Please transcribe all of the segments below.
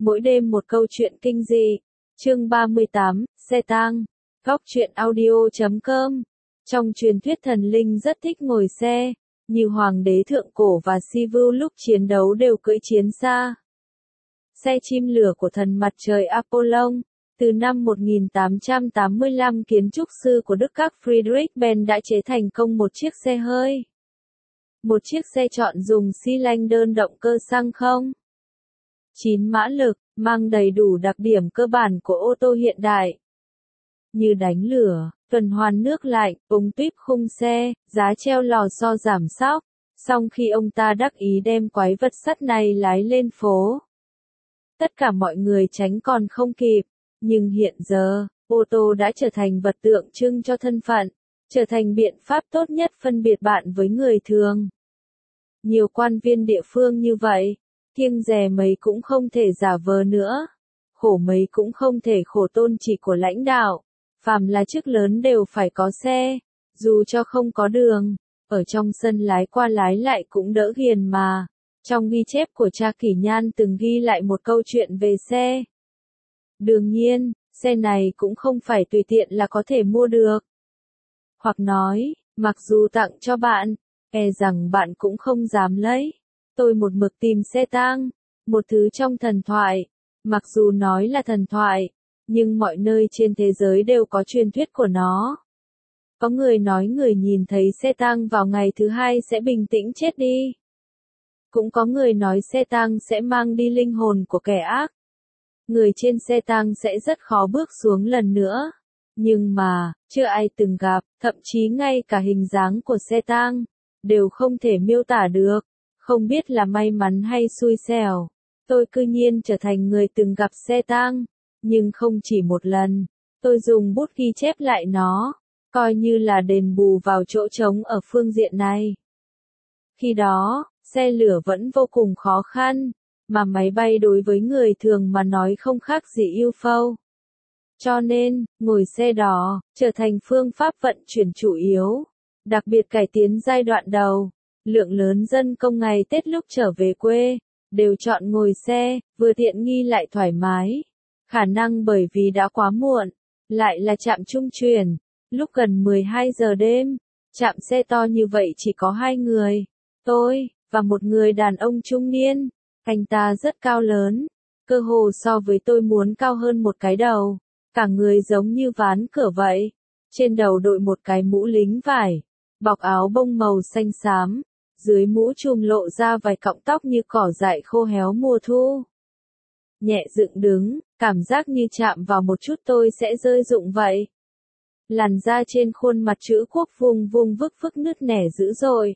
Mỗi đêm một câu chuyện kinh dị. Chương 38, xe tang. Góc truyện audio.com. Trong truyền thuyết thần linh rất thích ngồi xe, như hoàng đế thượng cổ và Sivu lúc chiến đấu đều cưỡi chiến xa. Xe chim lửa của thần mặt trời Apollon. Từ năm 1885 kiến trúc sư của Đức các Friedrich Benz đã chế thành công một chiếc xe hơi. Một chiếc xe chọn dùng xi lanh đơn động cơ xăng không 9 mã lực, mang đầy đủ đặc điểm cơ bản của ô tô hiện đại. Như đánh lửa, tuần hoàn nước lạnh, ống tuyếp khung xe, giá treo lò xo giảm xóc. Xong khi ông ta đắc ý đem quái vật sắt này lái lên phố, tất cả mọi người tránh còn không kịp. Nhưng hiện giờ, ô tô đã trở thành vật tượng trưng cho thân phận, trở thành biện pháp tốt nhất phân biệt bạn với người thường. Nhiều quan viên địa phương như vậy, kiêng dè mấy cũng không thể giả vờ nữa, khổ mấy cũng không thể khổ tôn chỉ của lãnh đạo. Phàm là chức lớn đều phải có xe, dù cho không có đường, ở trong sân lái qua lái lại cũng đỡ ghiền mà. Trong ghi chép của cha Kỷ Nhan từng ghi lại một câu chuyện về xe. Đương nhiên, xe này cũng không phải tùy tiện là có thể mua được. Hoặc nói, mặc dù tặng cho bạn, e rằng bạn cũng không dám lấy. Tôi một mực tìm xe tang, một thứ trong thần thoại. Mặc dù nói là thần thoại, nhưng mọi nơi trên thế giới đều có truyền thuyết của nó. Có người nói người nhìn thấy xe tang vào ngày thứ hai sẽ bình tĩnh chết đi. Cũng có người nói xe tang sẽ mang đi linh hồn của kẻ ác. Người trên xe tang sẽ rất khó bước xuống lần nữa. Nhưng mà, chưa ai từng gặp, thậm chí ngay cả hình dáng của xe tang đều không thể miêu tả được. Không biết là may mắn hay xui xẻo, tôi cư nhiên trở thành người từng gặp xe tang. Nhưng không chỉ một lần, tôi dùng bút ghi chép lại nó, coi như là đền bù vào chỗ trống ở phương diện này. Khi đó, xe lửa vẫn vô cùng khó khăn, mà máy bay đối với người thường mà nói không khác gì UFO. Cho nên, ngồi xe đỏ, trở thành phương pháp vận chuyển chủ yếu, đặc biệt cải tiến giai đoạn đầu. Lượng lớn dân công ngày Tết lúc trở về quê, đều chọn ngồi xe, vừa tiện nghi lại thoải mái. Khả năng bởi vì đã quá muộn, lại là trạm trung chuyển, lúc gần 12 giờ đêm, trạm xe to như vậy chỉ có 2 người, tôi, và một người đàn ông trung niên. Anh ta rất cao lớn, cơ hồ so với tôi muốn cao hơn một cái đầu, cả người giống như ván cửa vậy. Trên đầu đội một cái mũ lính vải, bọc áo bông màu xanh xám, dưới mũ trùm lộ ra vài cọng tóc như cỏ dại khô héo mùa thu. Nhẹ dựng đứng, cảm giác như chạm vào một chút tôi sẽ rơi rụng vậy. Làn da trên khuôn mặt chữ quốc vùng vùng vức vức nứt nẻ dữ dội.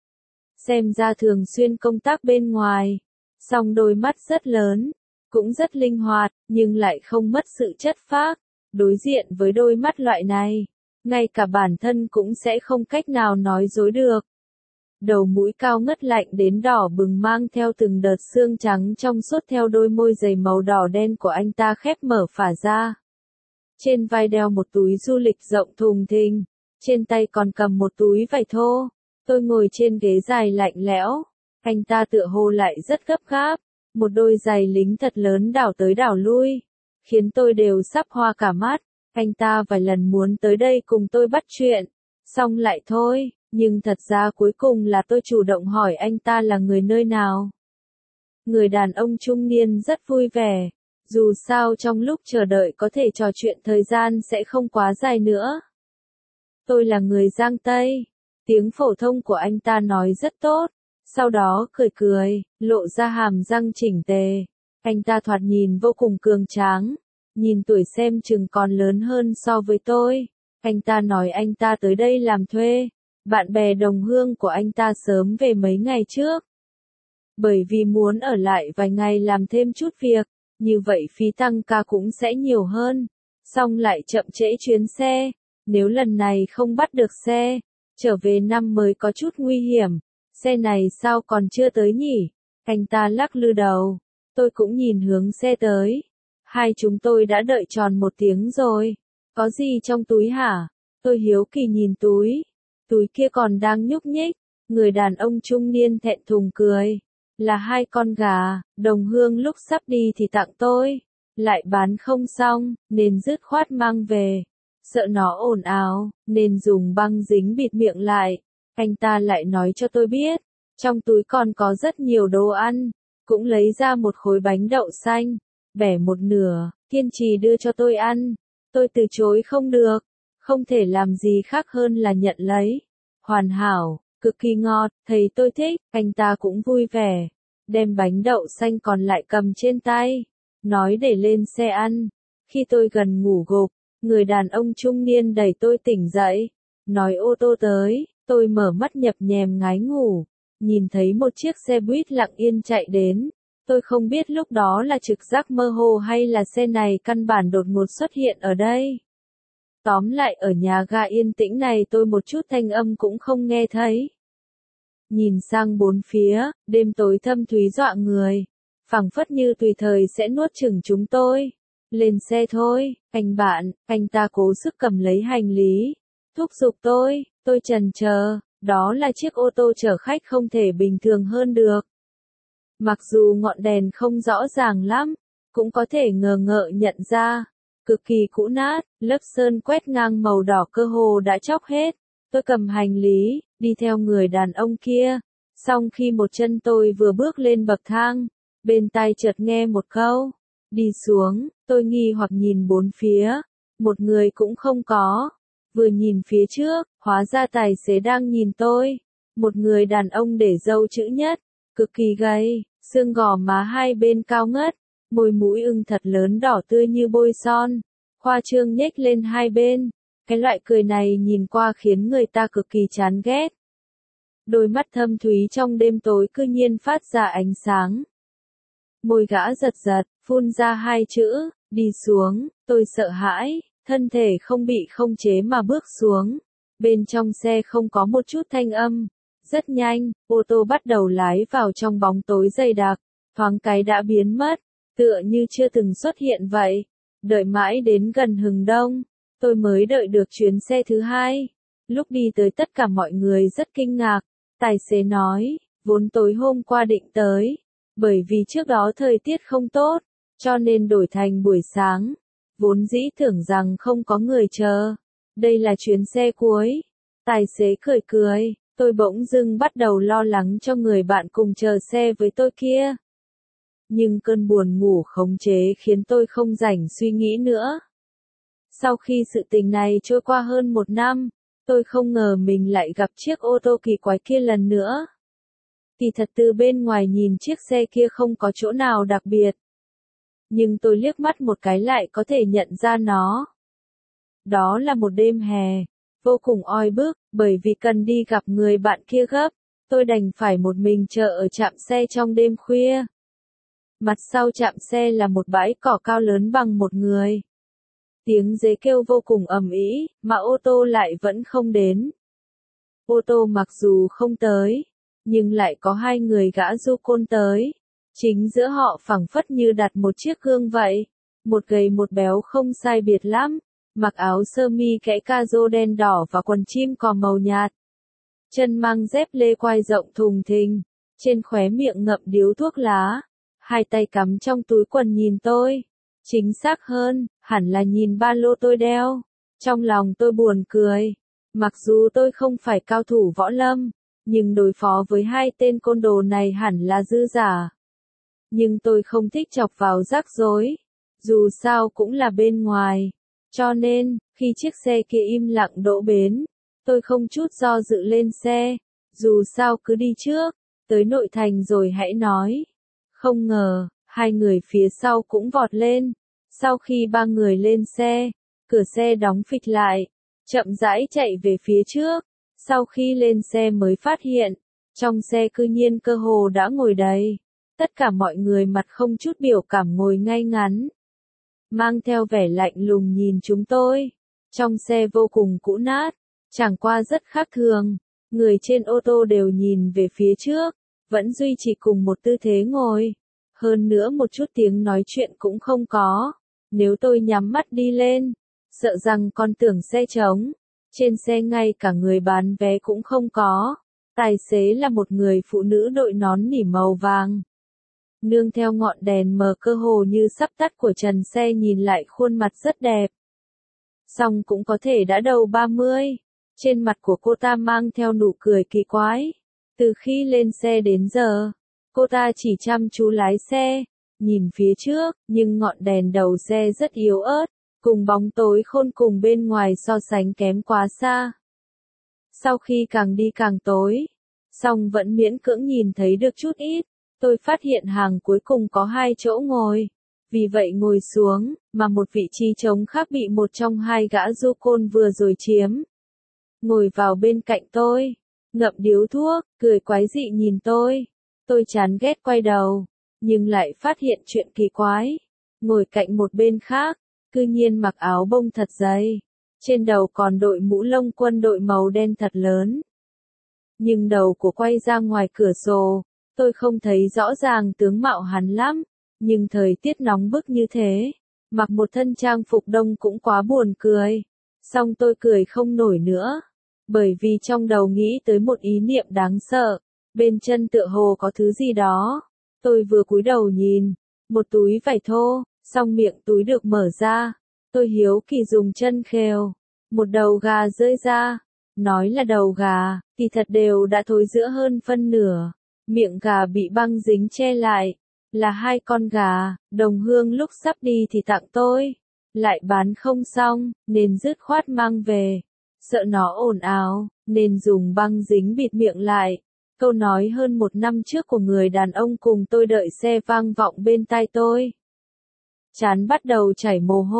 Xem ra thường xuyên công tác bên ngoài, song đôi mắt rất lớn, cũng rất linh hoạt, nhưng lại không mất sự chất phác. Đối diện với đôi mắt loại này, ngay cả bản thân cũng sẽ không cách nào nói dối được. Đầu mũi cao ngất lạnh đến đỏ bừng mang theo từng đợt xương trắng trong suốt theo đôi môi dày màu đỏ đen của anh ta khép mở phả ra. Trên vai đeo một túi du lịch rộng thùng thình, trên tay còn cầm một túi vải thô. Tôi ngồi trên ghế dài lạnh lẽo, anh ta tựa hồ lại rất gấp gáp, một đôi giày lính thật lớn đảo tới đảo lui, khiến tôi đều sắp hoa cả mắt. Anh ta vài lần muốn tới đây cùng tôi bắt chuyện, xong lại thôi. Nhưng thật ra cuối cùng là tôi chủ động hỏi anh ta là người nơi nào. Người đàn ông trung niên rất vui vẻ, dù sao trong lúc chờ đợi có thể trò chuyện thời gian sẽ không quá dài nữa. Tôi là người Giang Tây, tiếng phổ thông của anh ta nói rất tốt, sau đó cười cười, lộ ra hàm răng chỉnh tề. Anh ta thoạt nhìn vô cùng cường tráng, nhìn tuổi xem chừng còn lớn hơn so với tôi. Anh ta nói anh ta tới đây làm thuê. Bạn bè đồng hương của anh ta sớm về mấy ngày trước. Bởi vì muốn ở lại vài ngày làm thêm chút việc, như vậy phí tăng ca cũng sẽ nhiều hơn. Xong lại chậm trễ chuyến xe, nếu lần này không bắt được xe, trở về năm mới có chút nguy hiểm. Xe này sao còn chưa tới nhỉ? Anh ta lắc lư đầu, tôi cũng nhìn hướng xe tới. Hai chúng tôi đã đợi tròn 1 tiếng rồi. Có gì trong túi hả? Tôi hiếu kỳ nhìn túi. Túi kia còn đang nhúc nhích, người đàn ông trung niên thẹn thùng cười. là 2 con gà, đồng hương lúc sắp đi thì tặng tôi, lại bán không xong, nên dứt khoát mang về. Sợ nó ồn ào, nên dùng băng dính bịt miệng lại. Anh ta lại nói cho tôi biết, trong túi còn có rất nhiều đồ ăn, cũng lấy ra một khối bánh đậu xanh, bẻ một nửa, kiên trì đưa cho tôi ăn. Tôi từ chối không được, không thể làm gì khác hơn là nhận lấy. Hoàn hảo, cực kỳ ngọt, thấy tôi thích, anh ta cũng vui vẻ, đem bánh đậu xanh còn lại cầm trên tay, nói để lên xe ăn. Khi tôi gần ngủ gục, người đàn ông trung niên đẩy tôi tỉnh dậy, nói ô tô tới, tôi mở mắt nhập nhèm ngái ngủ, nhìn thấy một chiếc xe buýt lặng yên chạy đến. Tôi không biết lúc đó là trực giác mơ hồ hay là xe này căn bản đột ngột xuất hiện ở đây. Tóm lại ở nhà ga yên tĩnh này tôi một chút thanh âm cũng không nghe thấy. Nhìn sang bốn phía, đêm tối thâm thúy dọa người, phảng phất như tùy thời sẽ nuốt chửng chúng tôi. Lên xe thôi, anh bạn, anh ta cố sức cầm lấy hành lý, thúc giục tôi chần chờ, đó là chiếc ô tô chở khách không thể bình thường hơn được. Mặc dù ngọn đèn không rõ ràng lắm, cũng có thể ngờ ngợ nhận ra, cực kỳ cũ nát, lớp sơn quét ngang màu đỏ cơ hồ đã chóc hết. Tôi cầm hành lý, đi theo người đàn ông kia, xong khi một chân tôi vừa bước lên bậc thang, bên tai chợt nghe một câu, đi xuống, tôi nghi hoặc nhìn bốn phía, một người cũng không có. Vừa nhìn phía trước, hóa ra tài xế đang nhìn tôi, một người đàn ông để râu chữ nhất, cực kỳ gầy, xương gò má hai bên cao ngất, môi mũi ưng thật lớn đỏ tươi như bôi son, khoa trương nhếch lên hai bên. Cái loại cười này nhìn qua khiến người ta cực kỳ chán ghét. Đôi mắt thâm thúy trong đêm tối cư nhiên phát ra ánh sáng. Môi gã giật giật, phun ra hai chữ, đi xuống, tôi sợ hãi, thân thể không bị không chế mà bước xuống. Bên trong xe không có một chút thanh âm. Rất nhanh, ô tô bắt đầu lái vào trong bóng tối dày đặc, thoáng cái đã biến mất, tựa như chưa từng xuất hiện vậy. Đợi mãi đến gần hừng đông, tôi mới đợi được chuyến xe thứ hai. Lúc đi tới tất cả mọi người rất kinh ngạc, tài xế nói, vốn tối hôm qua định tới, bởi vì trước đó thời tiết không tốt, cho nên đổi thành buổi sáng. Vốn dĩ tưởng rằng không có người chờ, đây là chuyến xe cuối. Tài xế cười cười, tôi bỗng dưng bắt đầu lo lắng cho người bạn cùng chờ xe với tôi kia. Nhưng cơn buồn ngủ khống chế khiến tôi không rảnh suy nghĩ nữa. Sau khi sự tình này trôi qua hơn 1 năm, tôi không ngờ mình lại gặp chiếc ô tô kỳ quái kia lần nữa. Kỳ thật từ bên ngoài nhìn chiếc xe kia không có chỗ nào đặc biệt. Nhưng tôi liếc mắt một cái lại có thể nhận ra nó. Đó là một đêm hè, vô cùng oi bức, bởi vì cần đi gặp người bạn kia gấp, tôi đành phải một mình chờ ở trạm xe trong đêm khuya. Mặt sau trạm xe là một bãi cỏ cao lớn bằng một người. Tiếng dế kêu vô cùng ầm ĩ, mà ô tô lại vẫn không đến. Ô tô mặc dù không tới, nhưng lại có 2 người gã du côn tới. Chính giữa họ phảng phất như đặt một chiếc gương vậy. Một gầy một béo không sai biệt lắm, mặc áo sơ mi kẽ ca-rô đen đỏ và quần chim cò màu nhạt. Chân mang dép lê quai rộng thùng thình, trên khóe miệng ngậm điếu thuốc lá, 2 tay cắm trong túi quần nhìn tôi. Chính xác hơn, hẳn là nhìn ba lô tôi đeo. Trong lòng tôi buồn cười. Mặc dù tôi không phải cao thủ võ lâm, nhưng đối phó với 2 tên côn đồ này hẳn là dư giả. Nhưng tôi không thích chọc vào rắc rối. Dù sao cũng là bên ngoài. Cho nên, khi chiếc xe kia im lặng đỗ bến, tôi không chút do dự lên xe. Dù sao cứ đi trước, tới nội thành rồi hãy nói. Không ngờ, 2 người phía sau cũng vọt lên. Sau khi 3 người lên xe, cửa xe đóng phịch lại, chậm rãi chạy về phía trước. Sau khi lên xe mới phát hiện, trong xe cư nhiên cơ hồ đã ngồi đầy. Tất cả mọi người mặt không chút biểu cảm ngồi ngay ngắn, mang theo vẻ lạnh lùng nhìn chúng tôi. Trong xe vô cùng cũ nát, chẳng qua rất khác thường. Người trên ô tô đều nhìn về phía trước, vẫn duy trì cùng một tư thế ngồi. Hơn nữa một chút tiếng nói chuyện cũng không có. Nếu tôi nhắm mắt đi lên, sợ rằng còn tưởng xe trống. Trên xe ngay cả người bán vé cũng không có. Tài xế là một người phụ nữ đội nón nỉ màu vàng. Nương theo ngọn đèn mờ cơ hồ như sắp tắt của trần xe nhìn lại khuôn mặt rất đẹp. Song cũng có thể đã đầu 30. Trên mặt của cô ta mang theo nụ cười kỳ quái. Từ khi lên xe đến giờ, cô ta chỉ chăm chú lái xe, nhìn phía trước, nhưng ngọn đèn đầu xe rất yếu ớt, cùng bóng tối khôn cùng bên ngoài so sánh kém quá xa. Sau khi càng đi càng tối, song vẫn miễn cưỡng nhìn thấy được chút ít, tôi phát hiện hàng cuối cùng có 2 chỗ ngồi. Vì vậy ngồi xuống, mà một vị trí trống khác bị một trong 2 gã du côn vừa rồi chiếm. Ngồi vào bên cạnh tôi, ngậm điếu thuốc, cười quái dị nhìn tôi. Tôi chán ghét quay đầu, nhưng lại phát hiện chuyện kỳ quái. Ngồi cạnh một bên khác, cư nhiên mặc áo bông thật dày. Trên đầu còn đội mũ lông quân đội màu đen thật lớn. Nhưng đầu của quay ra ngoài cửa sổ, tôi không thấy rõ ràng tướng mạo hắn lắm. Nhưng thời tiết nóng bức như thế, mặc một thân trang phục đông cũng quá buồn cười. Xong tôi cười không nổi nữa, bởi vì trong đầu nghĩ tới một ý niệm đáng sợ. Bên chân tựa hồ có thứ gì đó. Tôi vừa cúi đầu nhìn, một túi vải thô, xong miệng túi được mở ra. Tôi hiếu kỳ dùng chân khều, một đầu gà rơi ra. Nói là đầu gà, thì thật đều đã thối rữa hơn phân nửa. Miệng gà bị băng dính che lại. Là 2 con gà, đồng hương lúc sắp đi thì tặng tôi. Lại bán không xong, nên dứt khoát mang về. Sợ nó ồn ào, nên dùng băng dính bịt miệng lại. Câu nói hơn 1 năm trước của người đàn ông cùng tôi đợi xe vang vọng bên tai tôi. Trán bắt đầu chảy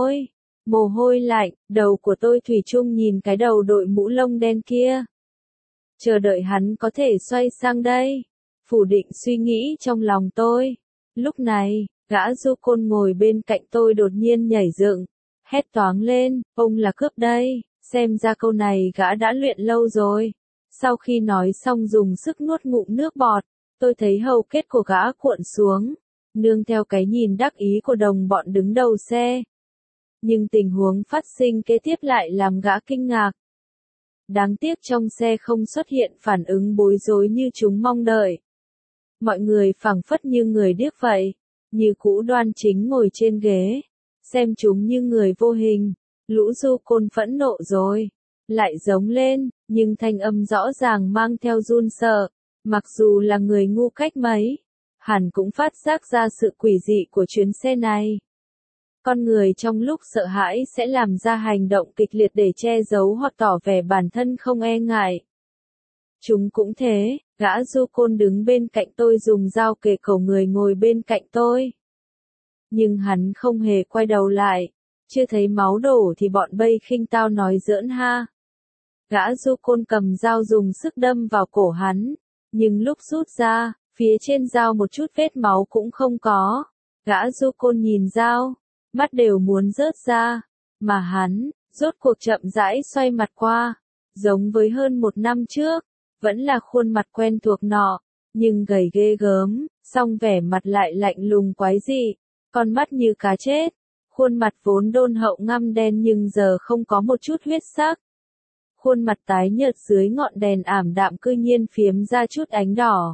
mồ hôi lạnh, đầu của tôi thủy chung nhìn cái đầu đội mũ lông đen kia. Chờ đợi hắn có thể xoay sang đây. Phủ định suy nghĩ trong lòng tôi. Lúc này, gã du côn ngồi bên cạnh tôi đột nhiên nhảy dựng, hét toáng lên, ông là cướp đây, xem ra câu này gã đã luyện lâu rồi. Sau khi nói xong dùng sức nuốt ngụm nước bọt, tôi thấy hầu kết của gã cuộn xuống, nương theo cái nhìn đắc ý của đồng bọn đứng đầu xe. Nhưng tình huống phát sinh kế tiếp lại làm gã kinh ngạc. Đáng tiếc trong xe không xuất hiện phản ứng bối rối như chúng mong đợi. Mọi người phảng phất như người điếc vậy, như cũ đoan chính ngồi trên ghế, xem chúng như người vô hình. Lũ du côn phẫn nộ rồi, lại giống lên, nhưng thanh âm rõ ràng mang theo run sợ. Mặc dù là người ngu cách mấy, hẳn cũng phát giác ra sự quỷ dị của chuyến xe này. Con người trong lúc sợ hãi sẽ làm ra hành động kịch liệt để che giấu hoặc tỏ vẻ bản thân không e ngại. Chúng cũng thế, gã du côn đứng bên cạnh tôi dùng dao kề cổ người ngồi bên cạnh tôi. Nhưng hắn không hề quay đầu lại, chưa thấy máu đổ thì bọn Bây khinh tao nói giỡn ha. Gã du côn cầm dao dùng sức đâm vào cổ hắn, nhưng lúc rút ra, phía trên dao một chút vết máu cũng không có. Gã du côn nhìn dao, mắt đều muốn rớt ra, mà hắn, rốt cuộc chậm rãi xoay mặt qua, giống với hơn 1 năm trước. Vẫn là khuôn mặt quen thuộc nọ, nhưng gầy ghê gớm, song vẻ mặt lại lạnh lùng quái dị, con mắt như cá chết, khuôn mặt vốn đôn hậu ngăm đen nhưng giờ không có một chút huyết sắc. Khuôn mặt tái nhợt dưới ngọn đèn ảm đạm cư nhiên phiếm ra chút ánh đỏ.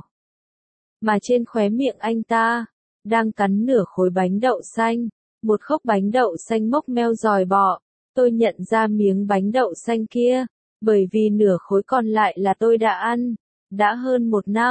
Mà trên khóe miệng anh ta, đang cắn nửa khối bánh đậu xanh, một khúc bánh đậu xanh mốc meo dòi bọ. Tôi nhận ra miếng bánh đậu xanh kia. Bởi vì nửa khối còn lại là tôi đã ăn. Đã hơn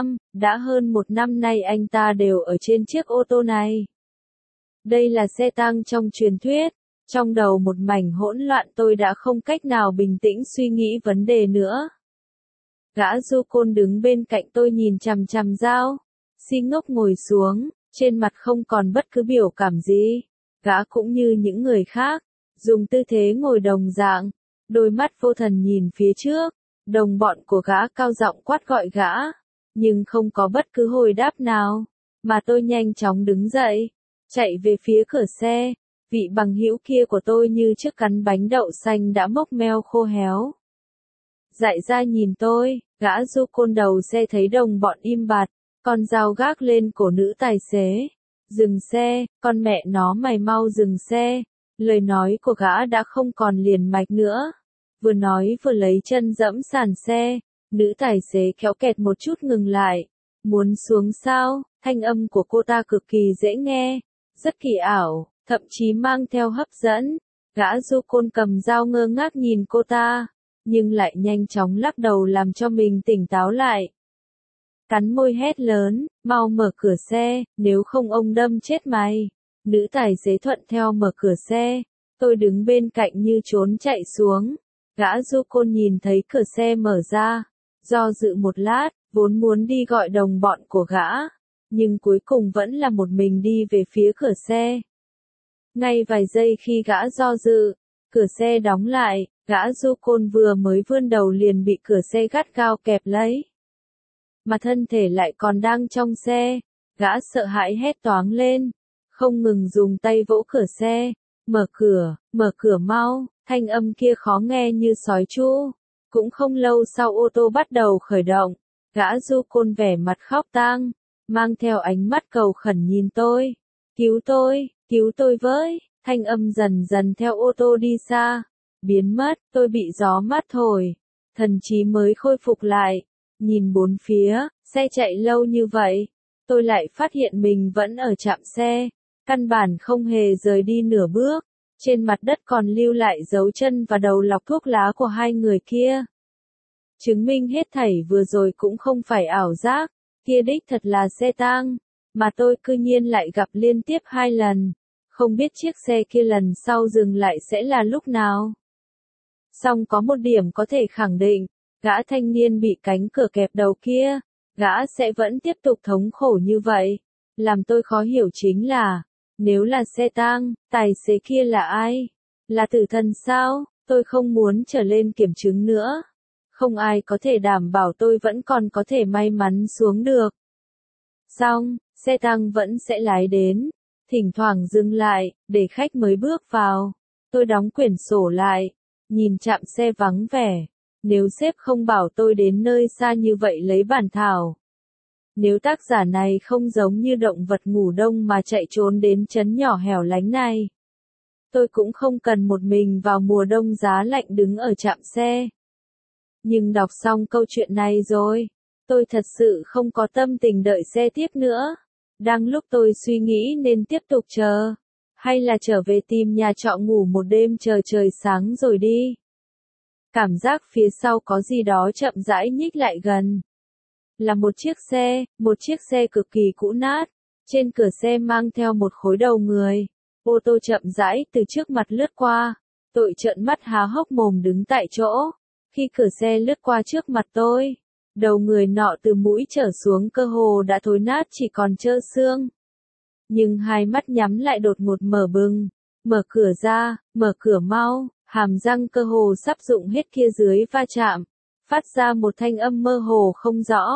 1 năm nay anh ta đều ở trên chiếc ô tô này. Đây là xe tang trong truyền thuyết. Trong đầu một mảnh hỗn loạn tôi đã không cách nào bình tĩnh suy nghĩ vấn đề nữa. Gã du côn đứng bên cạnh tôi nhìn chằm chằm dao. Si ngốc ngồi xuống, trên mặt không còn bất cứ biểu cảm gì. Gã cũng như những người khác, dùng tư thế ngồi đồng dạng. Đôi mắt vô thần nhìn phía trước, đồng bọn của gã cao giọng quát gọi gã, nhưng không có bất cứ hồi đáp nào, mà tôi nhanh chóng đứng dậy, chạy về phía cửa xe, vị bằng hữu kia của tôi như chiếc cắn bánh đậu xanh đã mốc meo khô héo. Dại ra nhìn tôi, gã du côn đầu xe thấy đồng bọn im bặt, con dao gác lên cổ nữ tài xế. Dừng xe, con mẹ nó mày mau dừng xe. Lời nói của gã đã không còn liền mạch nữa. Vừa nói vừa lấy chân dẫm sàn xe, Nữ tài xế kéo kẹt một chút ngừng lại. Muốn xuống sao? Thanh âm của cô ta cực kỳ dễ nghe, rất kỳ ảo, thậm chí mang theo hấp dẫn. Gã du côn cầm dao ngơ ngác nhìn cô ta, nhưng lại nhanh chóng lắc đầu làm cho mình tỉnh táo lại. Cắn môi hét lớn, mau mở cửa xe, nếu không ông đâm chết mày. Nữ tài xế thuận theo mở cửa xe, tôi đứng bên cạnh như trốn chạy xuống. Gã du côn nhìn thấy cửa xe mở ra, do dự một lát, vốn muốn đi gọi đồng bọn của gã, nhưng cuối cùng vẫn là một mình đi về phía cửa xe. Ngay vài giây khi gã do dự, cửa xe đóng lại, gã du côn vừa mới vươn đầu liền bị cửa xe gắt gao kẹp lấy. Mà thân thể lại còn đang trong xe, gã sợ hãi hét toáng lên, không ngừng dùng tay vỗ cửa xe, mở cửa mau, thanh âm kia khó nghe như sói tru. Cũng không lâu sau ô tô bắt đầu khởi động, gã du côn vẻ mặt khóc tang, mang theo ánh mắt cầu khẩn nhìn tôi. Cứu tôi với, thanh âm dần dần theo ô tô đi xa, biến mất, tôi bị gió mát thổi, thần trí mới khôi phục lại, nhìn bốn phía, xe chạy lâu như vậy, tôi lại phát hiện mình vẫn ở trạm xe, căn bản không hề rời đi nửa bước, trên mặt đất còn lưu lại dấu chân và đầu lọc thuốc lá của hai người kia. Chứng minh hết thảy vừa rồi cũng không phải ảo giác, kia đích thật là xe tang, mà tôi cư nhiên lại gặp liên tiếp 2 lần, không biết chiếc xe kia lần sau dừng lại sẽ là lúc nào. Song có một điểm có thể khẳng định, gã thanh niên bị cánh cửa kẹp đầu kia, gã sẽ vẫn tiếp tục thống khổ như vậy. Làm tôi khó hiểu chính là, nếu là xe tang, tài xế kia là ai? Là tử thần sao? Tôi không muốn trở lên kiểm chứng nữa. Không ai có thể đảm bảo tôi vẫn còn có thể may mắn xuống được. Xong, xe tăng vẫn sẽ lái đến, thỉnh thoảng dừng lại, để khách mới bước vào. Tôi đóng quyển sổ lại, nhìn trạm xe vắng vẻ. Nếu sếp không bảo tôi đến nơi xa như vậy lấy bản thảo. Nếu tác giả này không giống như động vật ngủ đông mà chạy trốn đến trấn nhỏ hẻo lánh này. Tôi cũng không cần một mình vào mùa đông giá lạnh đứng ở trạm xe. Nhưng đọc xong câu chuyện này rồi, tôi thật sự không có tâm tình đợi xe tiếp nữa. Đang lúc tôi suy nghĩ nên tiếp tục chờ, hay là trở về tìm nhà trọ ngủ một đêm chờ trời sáng rồi đi. Cảm giác phía sau có gì đó chậm rãi nhích lại gần. Là một chiếc xe cực kỳ cũ nát. Trên cửa xe mang theo một khối đầu người. Ô tô chậm rãi từ trước mặt lướt qua. Tôi trợn mắt há hốc mồm đứng tại chỗ. Khi cửa xe lướt qua trước mặt tôi, đầu người nọ từ mũi trở xuống cơ hồ đã thối nát chỉ còn trơ xương. Nhưng hai mắt nhắm lại đột ngột mở bừng. Mở cửa ra, mở cửa mau, hàm răng cơ hồ sắp rụng hết kia dưới va chạm. Phát ra một thanh âm mơ hồ không rõ.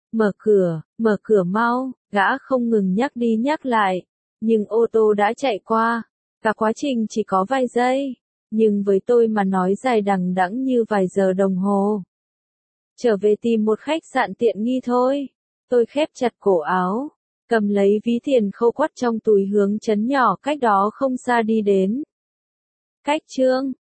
Mở cửa mau, gã không ngừng nhắc đi nhắc lại. Nhưng ô tô đã chạy qua. Cả quá trình chỉ có vài giây. Nhưng với tôi mà nói dài đằng đẵng như vài giờ đồng hồ. Trở về tìm một khách sạn tiện nghi thôi. Tôi khép chặt cổ áo, cầm lấy ví tiền khâu quắt trong túi hướng trấn nhỏ cách đó không xa đi đến. Cách chương